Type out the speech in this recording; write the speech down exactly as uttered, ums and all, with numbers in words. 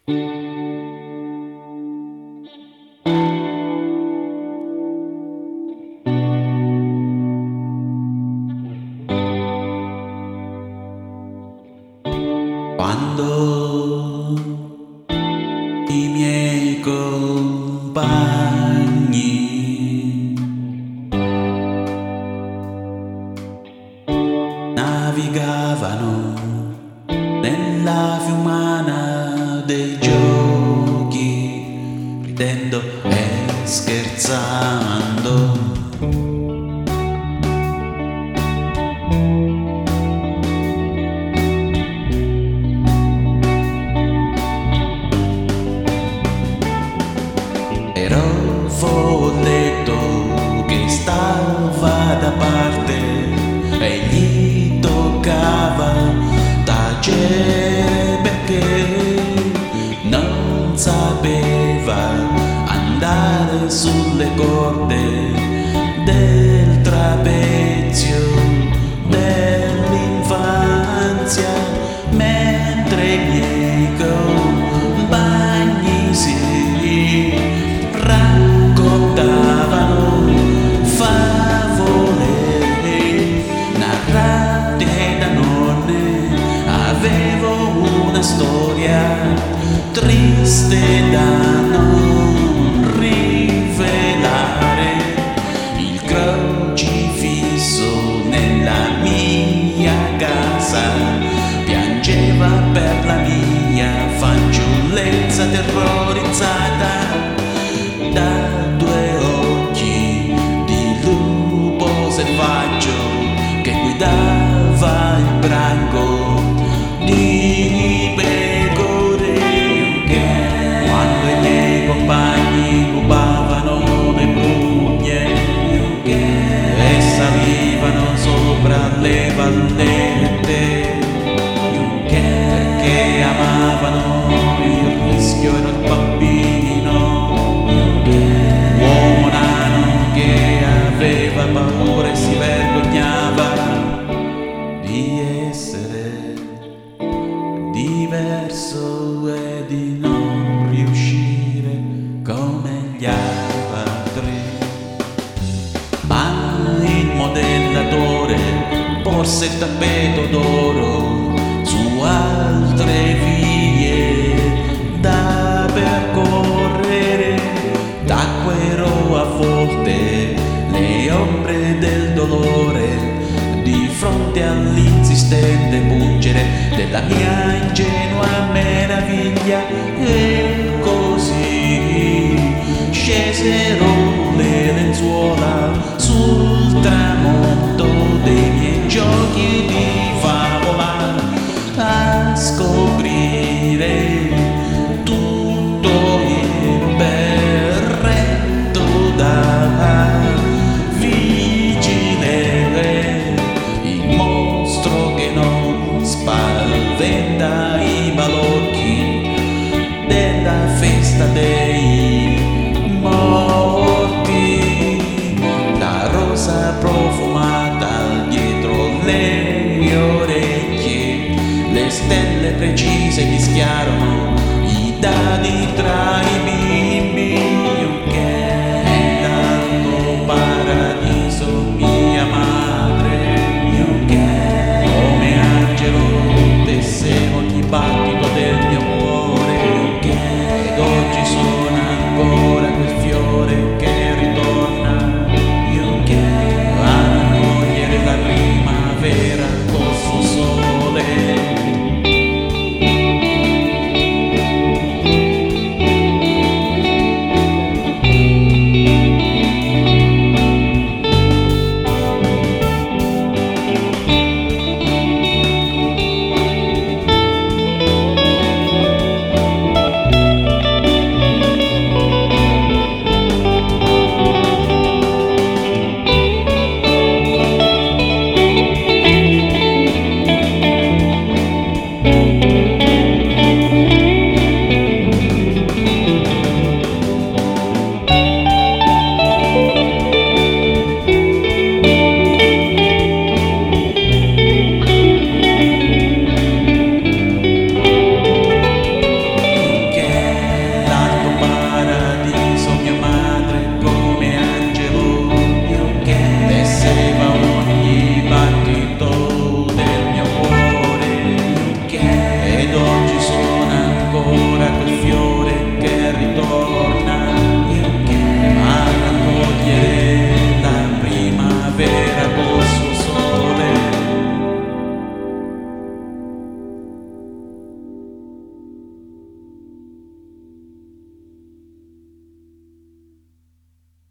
Quando i miei compagni navigavano nella fiumana dei giochi, ridendo e scherzando, era un folletto che stava da parte e gli toccava tacere perché non sapeva andare sulle corde del trapezio dell'infanzia, mentre i miei compagni si raccontavano favole narrate da nonne. Avevo una storia triste da non rivelare, il crocifisso nella mia casa piangeva per la mia fanciullezza terrorizzata da due occhi di lupo selvaggio che guidava il branco di pecore. Quando i miei compagni rubavano le prugne e salivano sopra le vallette, perché amavano il rischio, ero il bambino, uomo nano che aveva paura e si vergognava di essere diverso e di non riuscire come gli altri. Ma il modellatore porse il tappeto d'oro su altre vie da percorrere, tacquero a volte le ombre del dolore di fronte all'insistente pungere della mia ingenua meraviglia, e così scesero le lenzuola sul tramonto dei miei giochi di favola, a scoprire tutto il berretto da vigile, il mostro che non spaventa i balocchi della festa dei morti, la rosa profumata dietro le orecchie, le stelle precise mischiarono i dadi tra i miei